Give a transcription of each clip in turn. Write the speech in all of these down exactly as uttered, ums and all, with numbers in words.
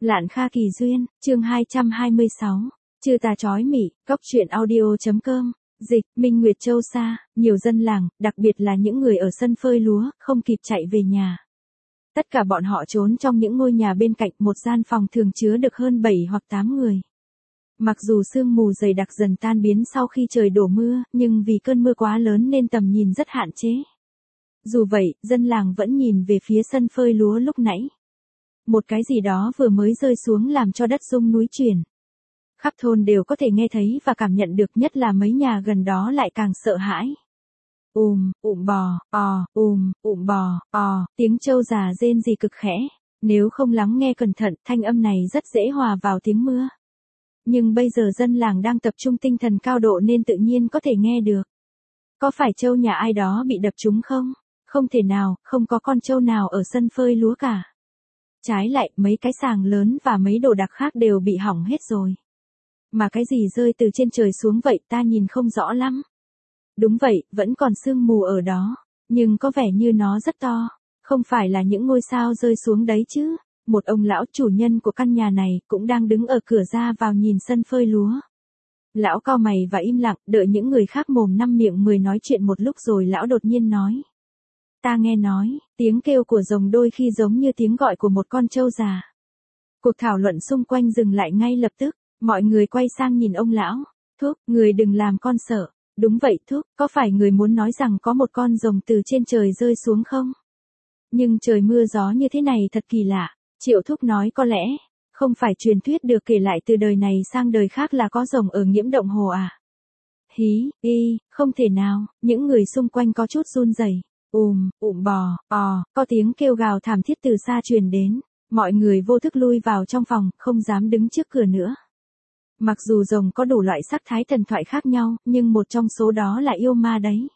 Lạn Kha Kỳ Duyên, chương hai trăm hai mươi sáu. Chư tà chói mị, cốc truyện audio.com. Dịch, Minh Nguyệt Châu Sa, nhiều dân làng, đặc biệt là những người ở sân phơi lúa, không kịp chạy về nhà. Tất cả bọn họ trốn trong những ngôi nhà bên cạnh, một gian phòng thường chứa được hơn bảy hoặc tám người. Mặc dù sương mù dày đặc dần tan biến sau khi trời đổ mưa, nhưng vì cơn mưa quá lớn nên tầm nhìn rất hạn chế. Dù vậy, dân làng vẫn nhìn về phía sân phơi lúa lúc nãy. Một cái gì đó vừa mới rơi xuống làm cho đất rung núi chuyển. Khắp thôn đều có thể nghe thấy và cảm nhận được, nhất là mấy nhà gần đó lại càng sợ hãi. Ùm, ụm bò, ò, ùm, ụm bò, ò, tiếng trâu già rên rỉ cực khẽ. Nếu không lắng nghe cẩn thận, thanh âm này rất dễ hòa vào tiếng mưa. Nhưng bây giờ dân làng đang tập trung tinh thần cao độ nên tự nhiên có thể nghe được. Có phải trâu nhà ai đó bị đập trúng không? Không thể nào, không có con trâu nào ở sân phơi lúa cả. Trái lại, mấy cái sàng lớn và mấy đồ đạc khác đều bị hỏng hết rồi. Mà cái gì rơi từ trên trời xuống vậy ta nhìn không rõ lắm. Đúng vậy, vẫn còn sương mù ở đó, nhưng có vẻ như nó rất to. Không phải là những ngôi sao rơi xuống đấy chứ. Một ông lão chủ nhân của căn nhà này cũng đang đứng ở cửa ra vào nhìn sân phơi lúa. Lão cau mày và im lặng, đợi những người khác mồm năm miệng mười nói chuyện một lúc rồi lão đột nhiên nói. Ta nghe nói, tiếng kêu của rồng đôi khi giống như tiếng gọi của một con trâu già. Cuộc thảo luận xung quanh dừng lại ngay lập tức, mọi người quay sang nhìn ông lão. Thúc, người đừng làm con sợ. Đúng vậy thúc, có phải người muốn nói rằng có một con rồng từ trên trời rơi xuống không? Nhưng trời mưa gió như thế này thật kỳ lạ. Triệu thúc nói có lẽ, không phải truyền thuyết được kể lại từ đời này sang đời khác là có rồng ở Nghiễm Động Hồ à? Hí, y, không thể nào, những người xung quanh có chút run rẩy. Ùm, ụm bò, ò, có tiếng kêu gào thảm thiết từ xa truyền đến. Mọi người vô thức lui vào trong phòng, không dám đứng trước cửa nữa. Mặc dù rồng có đủ loại sắc thái thần thoại khác nhau, nhưng một trong số đó là yêu ma đấy.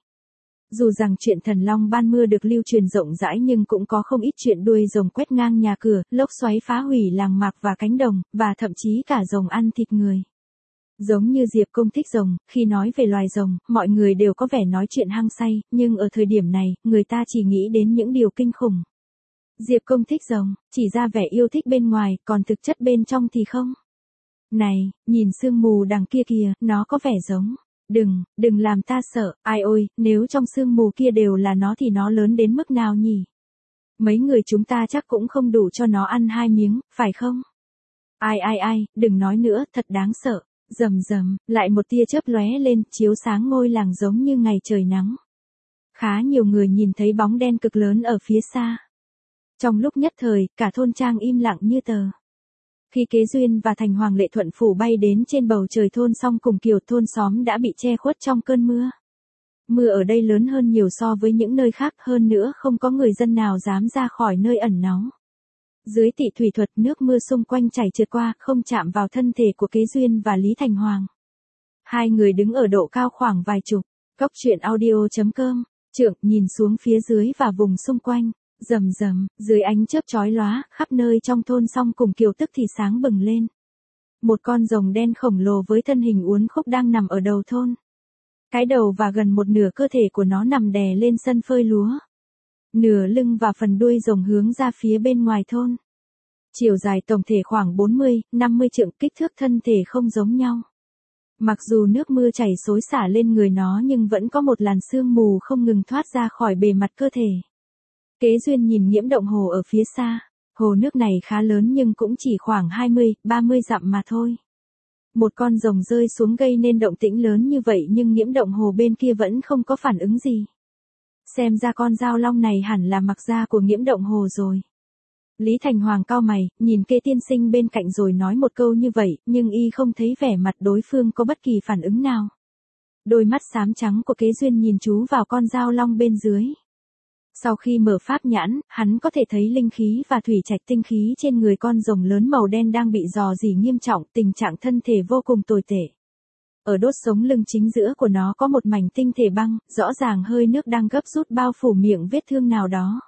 Dù rằng chuyện thần long ban mưa được lưu truyền rộng rãi nhưng cũng có không ít chuyện đuôi rồng quét ngang nhà cửa, lốc xoáy phá hủy làng mạc và cánh đồng, và thậm chí cả rồng ăn thịt người. Giống như Diệp Công thích rồng, khi nói về loài rồng, mọi người đều có vẻ nói chuyện hăng say, nhưng ở thời điểm này, người ta chỉ nghĩ đến những điều kinh khủng. Diệp Công thích rồng, chỉ ra vẻ yêu thích bên ngoài, còn thực chất bên trong thì không. Này, nhìn sương mù đằng kia kìa, nó có vẻ giống. Đừng, đừng làm ta sợ, ai ôi, nếu trong sương mù kia đều là nó thì nó lớn đến mức nào nhỉ? Mấy người chúng ta chắc cũng không đủ cho nó ăn hai miếng, phải không? Ai ai ai, đừng nói nữa, thật đáng sợ. Rầm rầm, lại một tia chớp lóe lên, chiếu sáng ngôi làng giống như ngày trời nắng. Khá nhiều người nhìn thấy bóng đen cực lớn ở phía xa. Trong lúc nhất thời, cả thôn trang im lặng như tờ. Khi Kế Duyên và Thành Hoàng Lệ Thuận phủ bay đến trên bầu trời thôn xong cùng Kiều, thôn xóm đã bị che khuất trong cơn mưa. Mưa ở đây lớn hơn nhiều so với những nơi khác, hơn nữa không có người dân nào dám ra khỏi nơi ẩn náu. Dưới tị thủy thuật, nước mưa xung quanh chảy trượt qua, không chạm vào thân thể của Kế Duyên và Lý Thành Hoàng. Hai người đứng ở độ cao khoảng vài chục. Cốc truyện audio.com. Trượng nhìn xuống phía dưới và vùng xung quanh. Rầm rầm, dưới ánh chớp chói lóa, khắp nơi trong thôn xong cùng Kiều tức thì sáng bừng lên. Một con rồng đen khổng lồ với thân hình uốn khúc đang nằm ở đầu thôn. Cái đầu và gần một nửa cơ thể của nó nằm đè lên sân phơi lúa. Nửa lưng và phần đuôi rồng hướng ra phía bên ngoài thôn. Chiều dài tổng thể khoảng bốn mươi, năm mươi trượng, kích thước thân thể không giống nhau. Mặc dù nước mưa chảy xối xả lên người nó nhưng vẫn có một làn sương mù không ngừng thoát ra khỏi bề mặt cơ thể. Kế Duyên nhìn Nghiễm Động Hồ ở phía xa. Hồ nước này khá lớn nhưng cũng chỉ khoảng hai mươi, ba mươi dặm mà thôi. Một con rồng rơi xuống gây nên động tĩnh lớn như vậy nhưng Nghiễm Động Hồ bên kia vẫn không có phản ứng gì. Xem ra con dao long này hẳn là mặc da của Nghiễm Động Hồ rồi. Lý Thành Hoàng cau mày, nhìn Kế tiên sinh bên cạnh rồi nói một câu như vậy, nhưng y không thấy vẻ mặt đối phương có bất kỳ phản ứng nào. Đôi mắt xám trắng của Kế Duyên nhìn chú vào con dao long bên dưới. Sau khi mở pháp nhãn, hắn có thể thấy linh khí và thủy trạch tinh khí trên người con rồng lớn màu đen đang bị rò rỉ nghiêm trọng, tình trạng thân thể vô cùng tồi tệ. Ở đốt sống lưng chính giữa của nó có một mảnh tinh thể băng, rõ ràng hơi nước đang gấp rút bao phủ miệng vết thương nào đó.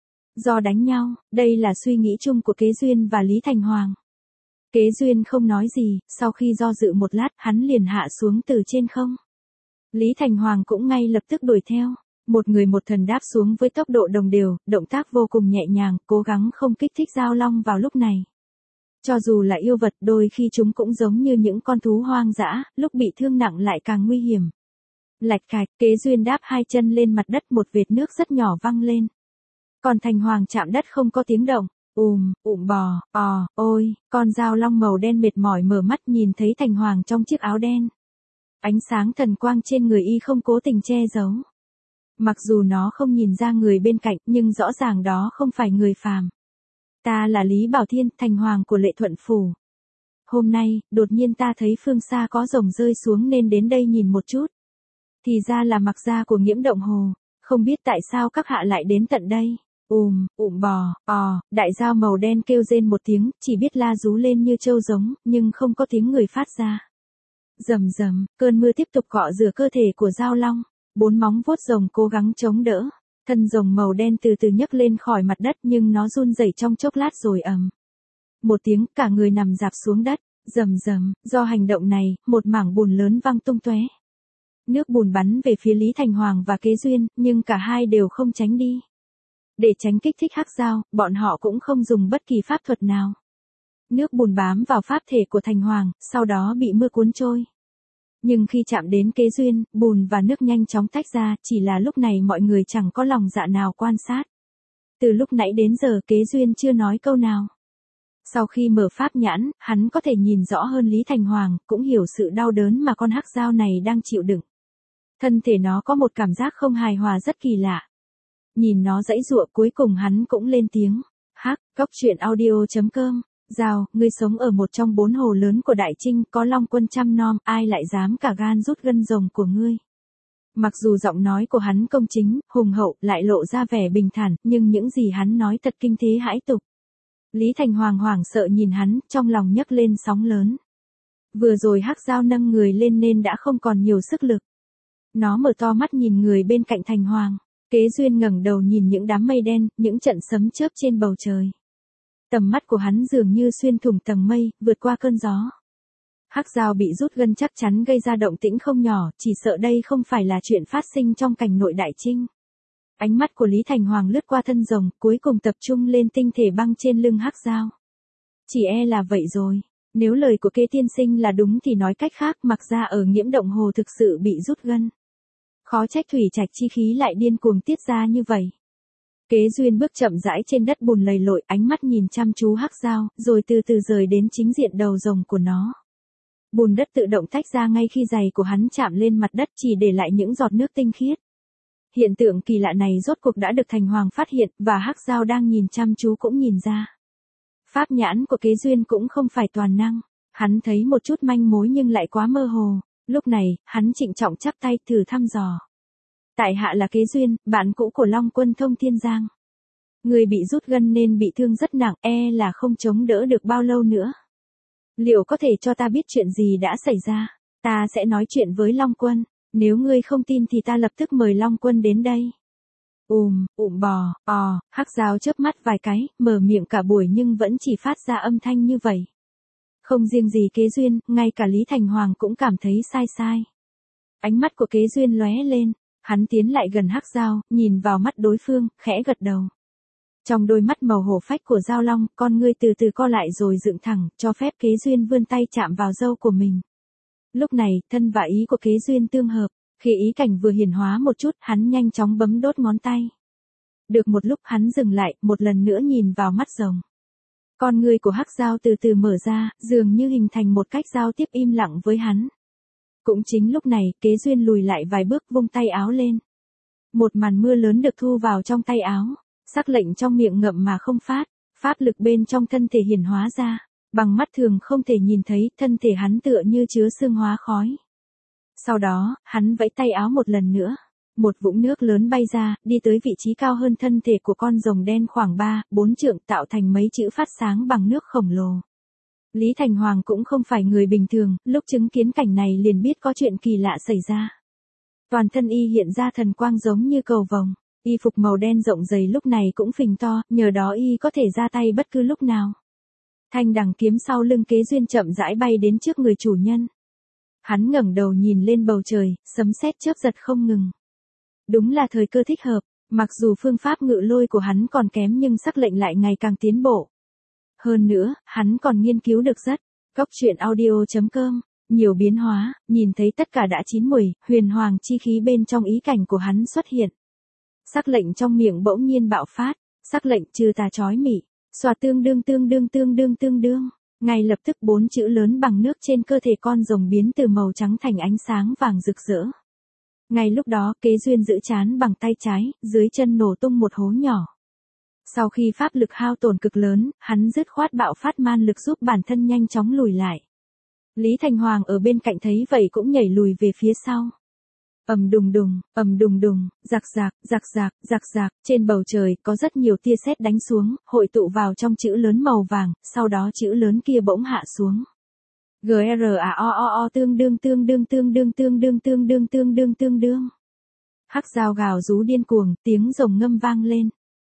Do đánh nhau, đây là suy nghĩ chung của Kế Duyên và Lý Thành Hoàng. Kế Duyên không nói gì, sau khi do dự một lát, hắn liền hạ xuống từ trên không. Lý Thành Hoàng cũng ngay lập tức đuổi theo. Một người một thần đáp xuống với tốc độ đồng đều, động tác vô cùng nhẹ nhàng, cố gắng không kích thích dao long vào lúc này. Cho dù là yêu vật, đôi khi chúng cũng giống như những con thú hoang dã, lúc bị thương nặng lại càng nguy hiểm. Lạch cạch, Kế Duyên đáp hai chân lên mặt đất, một vệt nước rất nhỏ văng lên. Còn Thành Hoàng chạm đất không có tiếng động. Ùm, ụm bò, ò, ôi, con dao long màu đen mệt mỏi mở mắt nhìn thấy Thành Hoàng trong chiếc áo đen. Ánh sáng thần quang trên người y không cố tình che giấu. Mặc dù nó không nhìn ra người bên cạnh, nhưng rõ ràng đó không phải người phàm. Ta là Lý Bảo Thiên, Thành Hoàng của Lệ Thuận Phủ. Hôm nay, đột nhiên ta thấy phương xa có rồng rơi xuống nên đến đây nhìn một chút. Thì ra là mặc gia của Nghiễm Động Hồ, không biết tại sao các hạ lại đến tận đây. Ùm, ụm bò, ò, đại dao màu đen kêu rên một tiếng, chỉ biết la rú lên như trâu giống, nhưng không có tiếng người phát ra. Rầm rầm, cơn mưa tiếp tục cọ rửa cơ thể của dao long, bốn móng vuốt rồng cố gắng chống đỡ. Thân rồng màu đen từ từ nhấc lên khỏi mặt đất nhưng nó run rẩy trong chốc lát rồi ầm. Một tiếng, cả người nằm rạp xuống đất, rầm rầm, do hành động này, một mảng bùn lớn văng tung tóe. Nước bùn bắn về phía Lý Thành Hoàng và Kế Duyên, nhưng cả hai đều không tránh đi. Để tránh kích thích hắc dao, bọn họ cũng không dùng bất kỳ pháp thuật nào. Nước bùn bám vào pháp thể của Thành Hoàng, sau đó bị mưa cuốn trôi. Nhưng khi chạm đến Kế Duyên, bùn và nước nhanh chóng tách ra, chỉ là lúc này mọi người chẳng có lòng dạ nào quan sát. Từ lúc nãy đến giờ Kế Duyên chưa nói câu nào. Sau khi mở pháp nhãn, hắn có thể nhìn rõ hơn Lý Thành Hoàng, cũng hiểu sự đau đớn mà con hắc dao này đang chịu đựng. Thân thể nó có một cảm giác không hài hòa rất kỳ lạ. Nhìn nó giãy giụa, cuối cùng hắn cũng lên tiếng. Hắc, Cốc Truyện Audio chấm com. Dao, ngươi sống ở một trong bốn hồ lớn của Đại Trinh, có long quân chăm nom, ai lại dám cả gan rút gân rồng của ngươi. Mặc dù giọng nói của hắn công chính, hùng hậu, lại lộ ra vẻ bình thản, nhưng những gì hắn nói thật kinh thế hãi tục. Lý Thành Hoàng hoảng sợ nhìn hắn, trong lòng nhấc lên sóng lớn. Vừa rồi hắc dao nâng người lên nên đã không còn nhiều sức lực. Nó mở to mắt nhìn người bên cạnh Thành Hoàng. Kế Duyên ngẩng đầu nhìn những đám mây đen, những trận sấm chớp trên bầu trời. Tầm mắt của hắn dường như xuyên thủng tầng mây, vượt qua cơn gió. Hắc dao bị rút gân chắc chắn gây ra động tĩnh không nhỏ, chỉ sợ đây không phải là chuyện phát sinh trong cảnh nội Đại Trinh. Ánh mắt của Lý Thành Hoàng lướt qua thân rồng, cuối cùng tập trung lên tinh thể băng trên lưng hắc dao. Chỉ e là vậy rồi. Nếu lời của Kế tiên sinh là đúng thì nói cách khác, mặc ra ở Nghiễm Động Hồ thực sự bị rút gân. Khó trách thủy trạch chi khí lại điên cuồng tiết ra như vậy. Kế Duyên bước chậm rãi trên đất bùn lầy lội, ánh mắt nhìn chăm chú hắc dao, rồi từ từ rời đến chính diện đầu rồng của nó. Bùn đất tự động tách ra ngay khi giày của hắn chạm lên mặt đất, chỉ để lại những giọt nước tinh khiết. Hiện tượng kỳ lạ này rốt cuộc đã được Thành Hoàng phát hiện, và hắc dao đang nhìn chăm chú cũng nhìn ra. Pháp nhãn của Kế Duyên cũng không phải toàn năng, hắn thấy một chút manh mối nhưng lại quá mơ hồ. Lúc này, hắn trịnh trọng chắp tay thử thăm dò. Tại hạ là Kế Duyên, bạn cũ của Long Quân Thông Thiên Giang. Người bị rút gân nên bị thương rất nặng, e là không chống đỡ được bao lâu nữa. Liệu có thể cho ta biết chuyện gì đã xảy ra? Ta sẽ nói chuyện với Long Quân, nếu ngươi không tin thì ta lập tức mời Long Quân đến đây. Ùm, ụm bò, ò, hắc dao chớp mắt vài cái, mở miệng cả buổi nhưng vẫn chỉ phát ra âm thanh như vậy. Không riêng gì Kế Duyên, ngay cả Lý Thành Hoàng cũng cảm thấy sai sai. Ánh mắt của Kế Duyên lóe lên, hắn tiến lại gần hắc dao, nhìn vào mắt đối phương, khẽ gật đầu. Trong đôi mắt màu hổ phách của dao long, con ngươi từ từ co lại rồi dựng thẳng, cho phép Kế Duyên vươn tay chạm vào râu của mình. Lúc này, thân và ý của Kế Duyên tương hợp, khi ý cảnh vừa hiển hóa một chút, hắn nhanh chóng bấm đốt ngón tay. Được một lúc hắn dừng lại, một lần nữa nhìn vào mắt rồng. Con ngươi của hắc dao từ từ mở ra, dường như hình thành một cách giao tiếp im lặng với hắn. Cũng chính lúc này, Kế Duyên lùi lại vài bước, vung tay áo lên. Một màn mưa lớn được thu vào trong tay áo, sắc lệnh trong miệng ngậm mà không phát, pháp lực bên trong thân thể hiển hóa ra, bằng mắt thường không thể nhìn thấy, thân thể hắn tựa như chứa sương hóa khói. Sau đó, hắn vẫy tay áo một lần nữa. Một vũng nước lớn bay ra, đi tới vị trí cao hơn thân thể của con rồng đen khoảng ba, bốn trượng, tạo thành mấy chữ phát sáng bằng nước khổng lồ. Lý Thành Hoàng cũng không phải người bình thường, lúc chứng kiến cảnh này liền biết có chuyện kỳ lạ xảy ra. Toàn thân y hiện ra thần quang giống như cầu vồng, y phục màu đen rộng dày lúc này cũng phình to, nhờ đó y có thể ra tay bất cứ lúc nào. Thanh đằng kiếm sau lưng Kế Duyên chậm rãi bay đến trước người chủ nhân. Hắn ngẩng đầu nhìn lên bầu trời, sấm sét chớp giật không ngừng. Đúng là thời cơ thích hợp, mặc dù phương pháp ngự lôi của hắn còn kém nhưng sắc lệnh lại ngày càng tiến bộ. Hơn nữa, hắn còn nghiên cứu được rất. Góc truyện audio.com, nhiều biến hóa, nhìn thấy tất cả đã chín mùi, huyền hoàng chi khí bên trong ý cảnh của hắn xuất hiện. Sắc lệnh trong miệng bỗng nhiên bạo phát, sắc lệnh trừ tà chói mị, xòa tương đương tương đương tương đương tương đương. Ngay lập tức bốn chữ lớn bằng nước trên cơ thể con rồng biến từ màu trắng thành ánh sáng vàng rực rỡ. Ngay lúc đó, Kế Duyên giữ chán bằng tay trái, dưới chân nổ tung một hố nhỏ. Sau khi pháp lực hao tổn cực lớn, hắn dứt khoát bạo phát man lực giúp bản thân nhanh chóng lùi lại. Lý Thành Hoàng ở bên cạnh thấy vậy cũng nhảy lùi về phía sau. Ầm đùng đùng, ầm đùng đùng, rạc rạc, rạc rạc, rạc rạc, trên bầu trời có rất nhiều tia sét đánh xuống, hội tụ vào trong chữ lớn màu vàng, sau đó chữ lớn kia bỗng hạ xuống. G R A O O O tương đương tương đương tương đương tương đương tương đương tương đương tương đương. Hắc dao gào rú điên cuồng, tiếng rồng ngâm vang lên.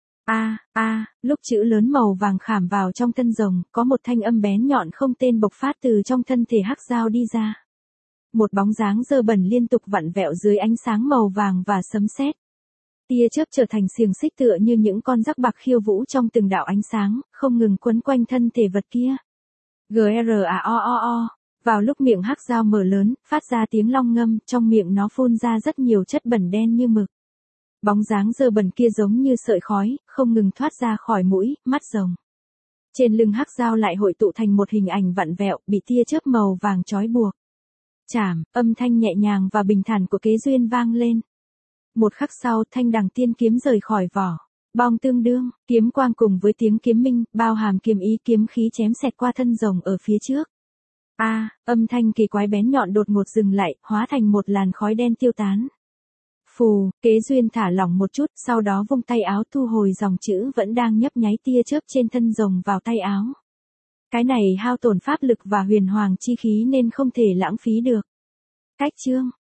A, a, lúc chữ lớn màu vàng khảm vào trong thân rồng, có một thanh âm bén nhọn không tên bộc phát từ trong thân thể hắc dao đi ra. Một bóng dáng dơ bẩn liên tục vặn vẹo dưới ánh sáng màu vàng và sấm sét. Tia chớp trở thành xiềng xích tựa như những con rắc bạc khiêu vũ trong từng đạo ánh sáng, không ngừng quấn quanh thân thể vật kia. G R A O O O, vào lúc miệng hắc dao mở lớn, phát ra tiếng long ngâm, trong miệng nó phun ra rất nhiều chất bẩn đen như mực. Bóng dáng dơ bẩn kia giống như sợi khói, không ngừng thoát ra khỏi mũi, mắt rồng. Trên lưng hắc dao lại hội tụ thành một hình ảnh vặn vẹo, bị tia chớp màu vàng trói buộc. Chảm, âm thanh nhẹ nhàng và bình thản của Kế Duyên vang lên. Một khắc sau, thanh đằng tiên kiếm rời khỏi vỏ. Bong tương đương, kiếm quang cùng với tiếng kiếm minh, bao hàm kiếm ý kiếm khí chém xẹt qua thân rồng ở phía trước. A, âm thanh kỳ quái bén nhọn đột ngột dừng lại, hóa thành một làn khói đen tiêu tán. Phù, Kế Duyên thả lỏng một chút, sau đó vung tay áo thu hồi dòng chữ vẫn đang nhấp nháy tia chớp trên thân rồng vào tay áo. Cái này hao tổn pháp lực và huyền hoàng chi khí nên không thể lãng phí được. Cách chương